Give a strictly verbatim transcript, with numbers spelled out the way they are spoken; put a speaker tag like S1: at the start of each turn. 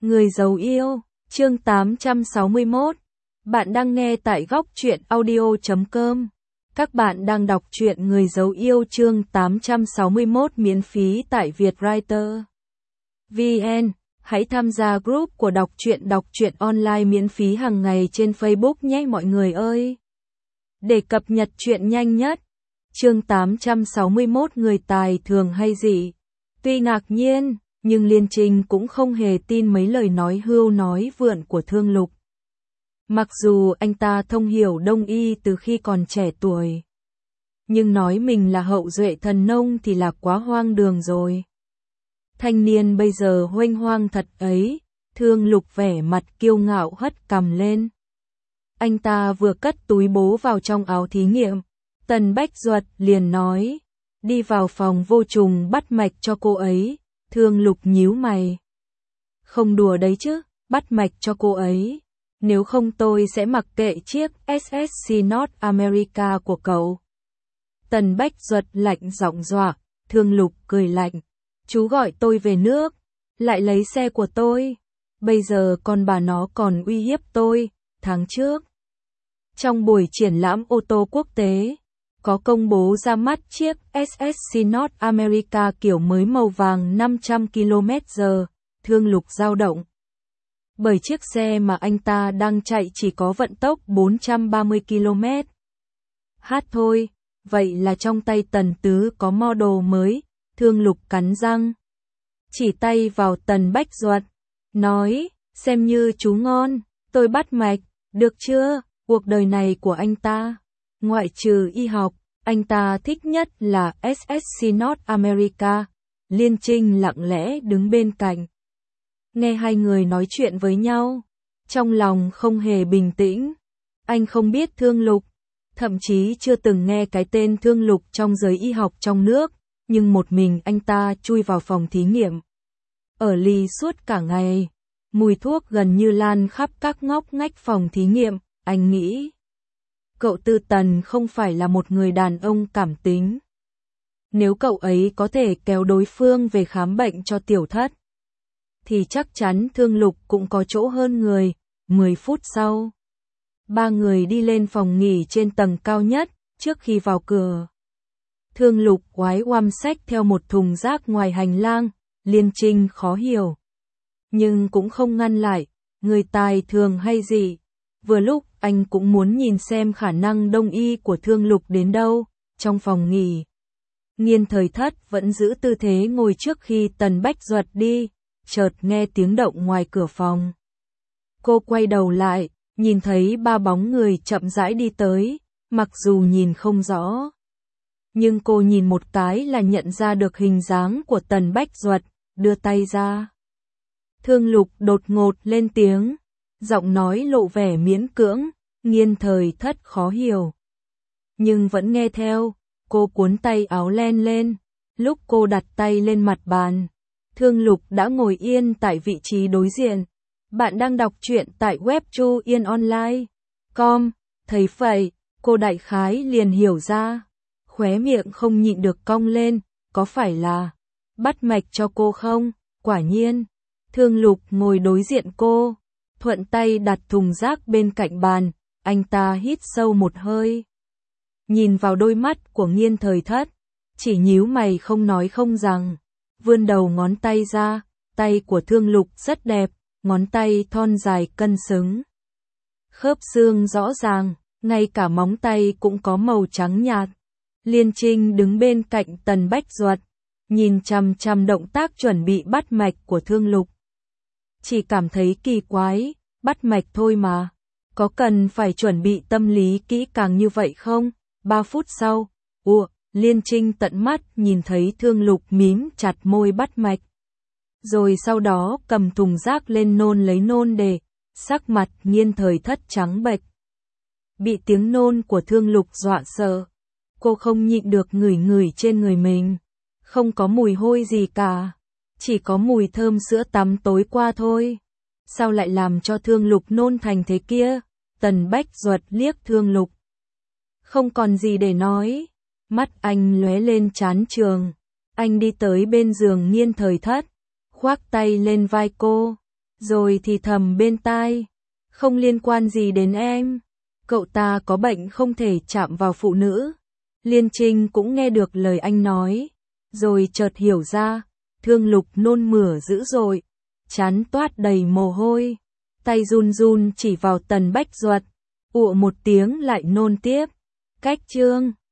S1: Người giấu yêu, chương tám trăm sáu mươi mốt. Bạn đang nghe tại góc truyện audio chấm com. Các bạn đang đọc truyện Người giấu yêu chương tám trăm sáu mươi mốt miễn phí tại Vietwriter. vê en. Hãy tham gia group của đọc truyện đọc truyện online miễn phí hàng ngày trên Facebook nhé mọi người ơi. Để cập nhật truyện nhanh nhất. Chương tám trăm sáu mươi mốt người tài thường hay dị. Tuy ngạc nhiên, nhưng Liên Trinh cũng không hề tin mấy lời nói hưu nói vượn của Thương Lục. Mặc dù anh ta thông hiểu Đông y từ khi còn trẻ tuổi, nhưng nói mình là hậu duệ thần nông thì là quá hoang đường rồi. Thanh niên bây giờ huênh hoang thật ấy, Thương Lục vẻ mặt kiêu ngạo hất cằm lên. Anh ta vừa cất túi bố vào trong áo thí nghiệm, Tần Bách Duật liền nói, đi vào phòng vô trùng bắt mạch cho cô ấy. Thương Lục nhíu mày. Không đùa đấy chứ, bắt mạch cho cô ấy. Nếu không tôi sẽ mặc kệ chiếc ét ét xê North America của cậu. Tần Bách Duật lạnh giọng dọa, Thương Lục cười lạnh. Chú gọi tôi về nước, lại lấy xe của tôi. Bây giờ con bà nó còn uy hiếp tôi, tháng trước. Trong buổi triển lãm ô tô quốc tế, có công bố ra mắt chiếc ét ét xê North America kiểu mới màu vàng năm trăm ki lô mét giờ, Thương Lục dao động. Bởi chiếc xe mà anh ta đang chạy chỉ có vận tốc bốn trăm ba mươi ki lô mét. Hát thôi, vậy là trong tay Tần Tứ có model mới, Thương Lục cắn răng. Chỉ tay vào Tần Bách Duật, nói, xem như chú ngon, tôi bắt mạch, được chưa, cuộc đời này của anh ta. Ngoại trừ y học, anh ta thích nhất là ét ét xê North America. Liên Trinh lặng lẽ đứng bên cạnh. Nghe hai người nói chuyện với nhau, trong lòng không hề bình tĩnh. Anh không biết Thương Lục, thậm chí chưa từng nghe cái tên Thương Lục trong giới y học trong nước, nhưng một mình anh ta chui vào phòng thí nghiệm. Ở lì suốt cả ngày, mùi thuốc gần như lan khắp các ngóc ngách phòng thí nghiệm, anh nghĩ. Cậu Tư Tần không phải là một người đàn ông cảm tính. Nếu cậu ấy có thể kéo đối phương về khám bệnh cho tiểu thất, thì chắc chắn Thương Lục cũng có chỗ hơn người. Mười phút sau, ba người đi lên phòng nghỉ trên tầng cao nhất. Trước khi vào cửa, Thương Lục oái oăm xách theo một thùng rác ngoài hành lang. Liên Trinh khó hiểu, nhưng cũng không ngăn lại. Người tài thường hay gì? Vừa lúc anh cũng muốn nhìn xem khả năng đông y của Thương Lục đến đâu. Trong phòng nghỉ, Nghiên Thời Thất vẫn giữ tư thế ngồi trước khi Tần Bách Duật đi, chợt nghe tiếng động ngoài cửa phòng. Cô quay đầu lại, nhìn thấy ba bóng người chậm rãi đi tới, mặc dù nhìn không rõ, nhưng cô nhìn một cái là nhận ra được hình dáng của Tần Bách Duật, đưa tay ra. Thương Lục đột ngột lên tiếng, giọng nói lộ vẻ miễn cưỡng. Nghiên Thời Thất khó hiểu, nhưng vẫn nghe theo. Cô cuốn tay áo len lên. Lúc cô đặt tay lên mặt bàn, Thương Lục đã ngồi yên tại vị trí đối diện. Bạn đang đọc truyện tại web chu yên online chấm com. Thấy vậy, cô đại khái liền hiểu ra. Khóe miệng không nhịn được cong lên. Có phải là bắt mạch cho cô không? Quả nhiên, Thương Lục ngồi đối diện cô, thuận tay đặt thùng rác bên cạnh bàn. Anh ta hít sâu một hơi, nhìn vào đôi mắt của Nghiên Thời Thất, chỉ nhíu mày không nói không rằng, vươn đầu ngón tay ra. Tay của Thương Lục rất đẹp, ngón tay thon dài cân xứng, khớp xương rõ ràng, ngay cả móng tay cũng có màu trắng nhạt. Liên Trinh đứng bên cạnh Tần Bách Duật, nhìn chằm chằm động tác chuẩn bị bắt mạch của Thương Lục. Chỉ cảm thấy kỳ quái, bắt mạch thôi mà, có cần phải chuẩn bị tâm lý kỹ càng như vậy không? Ba phút sau, ủa, Liên Trinh tận mắt nhìn thấy Thương Lục mím chặt môi bắt mạch. Rồi sau đó cầm thùng rác lên nôn lấy nôn để, sắc mặt Nghiên Thời Thất trắng bệch. Bị tiếng nôn của Thương Lục dọa sợ. Cô không nhịn được ngửi ngửi trên người mình. Không có mùi hôi gì cả, chỉ có mùi thơm sữa tắm tối qua thôi. Sao lại làm cho Thương Lục nôn thành thế kia? Tần Bách Duật liếc Thương Lục, không còn gì để nói. Mắt anh lóe lên chán trường. Anh đi tới bên giường Nghiên Thời Thất, khoác tay lên vai cô. rồi thì thầm bên tai, không liên quan gì đến em, cậu ta có bệnh không thể chạm vào phụ nữ. Liên Trinh cũng nghe được lời anh nói, rồi chợt hiểu ra, Thương Lục nôn mửa dữ dội, trán toát đầy mồ hôi, tay run run chỉ vào Tần Bách Duật, ụa một tiếng lại nôn tiếp. Cách chương